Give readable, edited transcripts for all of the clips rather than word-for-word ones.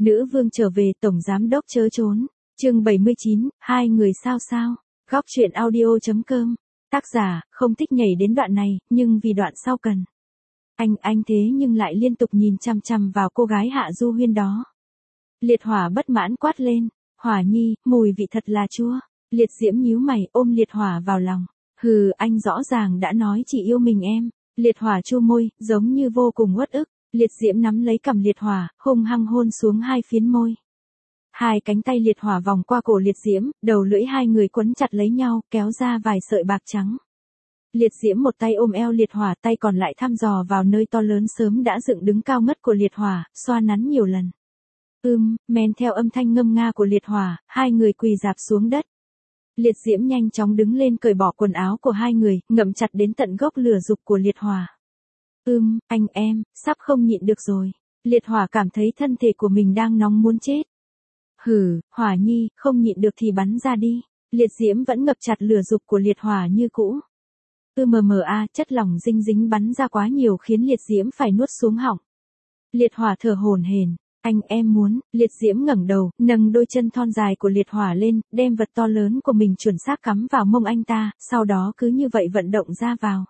Nữ vương trở về, tổng giám đốc chớ trốn. Chương 79, hai người sao sao. Góc truyện audio.com. Tác giả, không thích nhảy đến đoạn này, nhưng vì đoạn sau cần. Anh thế nhưng lại liên tục nhìn chằm chằm vào cô gái Hạ Du Huyên đó. Liệt Hỏa bất mãn quát lên, Hỏa Nhi, mùi vị thật là chua. Liệt Diễm nhíu mày ôm Liệt Hỏa vào lòng. Hừ, anh rõ ràng đã nói chỉ yêu mình em. Liệt Hỏa chua môi, giống như vô cùng uất ức. Liệt Diễm nắm lấy cằm Liệt Hỏa, hung hăng hôn xuống hai phiến môi. Hai cánh tay Liệt Hỏa vòng qua cổ Liệt Diễm, đầu lưỡi hai người quấn chặt lấy nhau, kéo ra vài sợi bạc trắng. Liệt Diễm một tay ôm eo Liệt Hỏa, tay còn lại thăm dò vào nơi to lớn sớm đã dựng đứng cao ngất của Liệt Hỏa, xoa nắn nhiều lần. Men theo âm thanh ngâm nga của Liệt Hỏa, hai người quỳ rạp xuống đất. Liệt Diễm nhanh chóng đứng lên cởi bỏ quần áo của hai người, ngậm chặt đến tận gốc lửa dục của Liệt Hỏa. Anh em, sắp không nhịn được rồi. Liệt Hỏa cảm thấy thân thể của mình đang nóng muốn chết. Hử, Hỏa Nhi, không nhịn được thì bắn ra đi. Liệt Diễm vẫn ngập chặt lửa dục của Liệt Hỏa như cũ. Chất lỏng dinh dính bắn ra quá nhiều khiến Liệt Diễm phải nuốt xuống họng. Liệt Hỏa thở hổn hển. Anh em muốn. Liệt Diễm ngẩng đầu, nâng đôi chân thon dài của Liệt Hỏa lên, đem vật to lớn của mình chuẩn xác cắm vào mông anh ta, sau đó cứ như vậy vận động ra vào.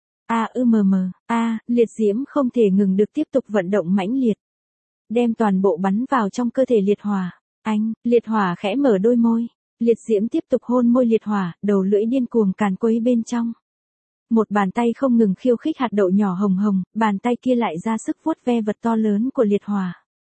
Liệt Diễm không thể ngừng được tiếp tục vận động mãnh liệt. Đem toàn bộ bắn vào trong cơ thể Liệt Hỏa. Liệt Hỏa khẽ mở đôi môi. Liệt Diễm tiếp tục hôn môi Liệt Hỏa, đầu lưỡi điên cuồng càn quấy bên trong. Một bàn tay không ngừng khiêu khích hạt đậu nhỏ hồng hồng, bàn tay kia lại ra sức vuốt ve vật to lớn của Liệt Hỏa.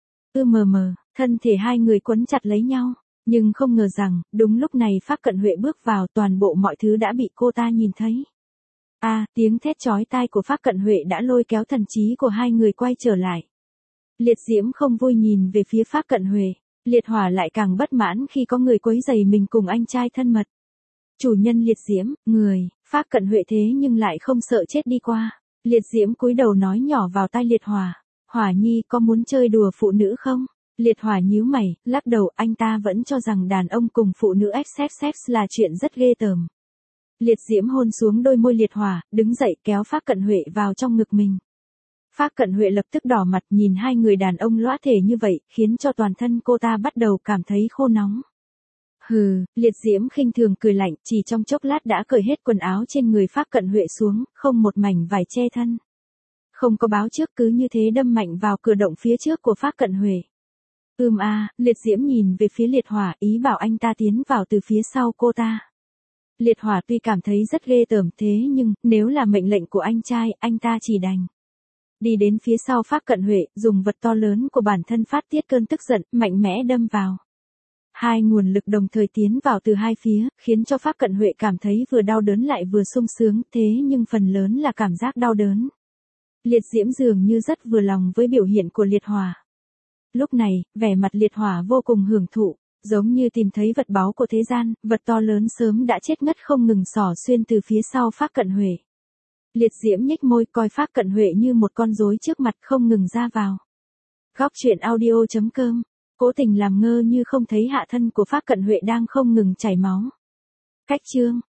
Thân thể hai người quấn chặt lấy nhau, nhưng không ngờ rằng, đúng lúc này Phác Cận Huệ bước vào, toàn bộ mọi thứ đã bị cô ta nhìn thấy. Tiếng thét chói tai của Phác Cận Huệ đã lôi kéo thần trí của hai người quay trở lại. Liệt Diễm không vui nhìn về phía Phác Cận Huệ, Liệt Hỏa lại càng bất mãn khi có người quấy rầy mình cùng anh trai thân mật. Chủ nhân Liệt Diễm, Phác Cận Huệ thế nhưng lại không sợ chết đi qua. Liệt Diễm cúi đầu nói nhỏ vào tai Liệt Hỏa, Hỏa Nhi có muốn chơi đùa phụ nữ không? Liệt Hỏa nhíu mày, lắc đầu, anh ta vẫn cho rằng đàn ông cùng phụ nữ sex là chuyện rất ghê tởm. Liệt Diễm hôn xuống đôi môi Liệt Hỏa, đứng dậy kéo Phác Cận Huệ vào trong ngực mình. Phác Cận Huệ lập tức đỏ mặt nhìn hai người đàn ông lõa thể như vậy, khiến cho toàn thân cô ta bắt đầu cảm thấy khô nóng. Liệt Diễm khinh thường cười lạnh, chỉ trong chốc lát đã cởi hết quần áo trên người Phác Cận Huệ xuống, không một mảnh vải che thân. Không có báo trước, cứ như thế đâm mạnh vào cửa động phía trước của Phác Cận Huệ. Liệt Diễm nhìn về phía Liệt Hỏa, ý bảo anh ta tiến vào từ phía sau cô ta. Liệt Hỏa tuy cảm thấy rất ghê tởm, thế nhưng, nếu là mệnh lệnh của anh trai, anh ta chỉ đành đi đến phía sau Phác Cận Huệ, dùng vật to lớn của bản thân phát tiết cơn tức giận, mạnh mẽ đâm vào. Hai nguồn lực đồng thời tiến vào từ hai phía, khiến cho Phác Cận Huệ cảm thấy vừa đau đớn lại vừa sung sướng, thế nhưng phần lớn là cảm giác đau đớn. Liệt Diễm dường như rất vừa lòng với biểu hiện của Liệt Hỏa. Lúc này, vẻ mặt Liệt Hỏa vô cùng hưởng thụ, giống như tìm thấy vật báu của thế gian, vật to lớn sớm đã chết ngất không ngừng xỏ xuyên từ phía sau Phác Cận Huệ. Liệt Diễm nhếch môi coi Phác Cận Huệ như một con rối trước mặt không ngừng ra vào. Góc truyện audio.com. Cố tình làm ngơ như không thấy hạ thân của Phác Cận Huệ đang không ngừng chảy máu. Cách chương